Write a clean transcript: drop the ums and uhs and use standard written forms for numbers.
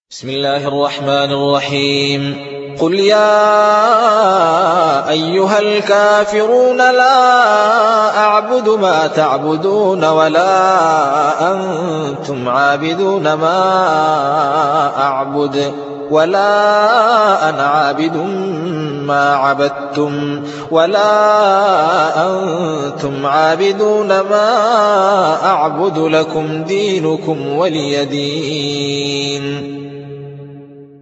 بسم الله الرحمن الرحيم قل يا أيها الكافرون لا أعبد ما تعبدون ولا أنتم عابدون ما أعبد ولا أنا عابد ما عبدتم ولا أنتم عابدون ما أعبد لكم دينكم ولي دين.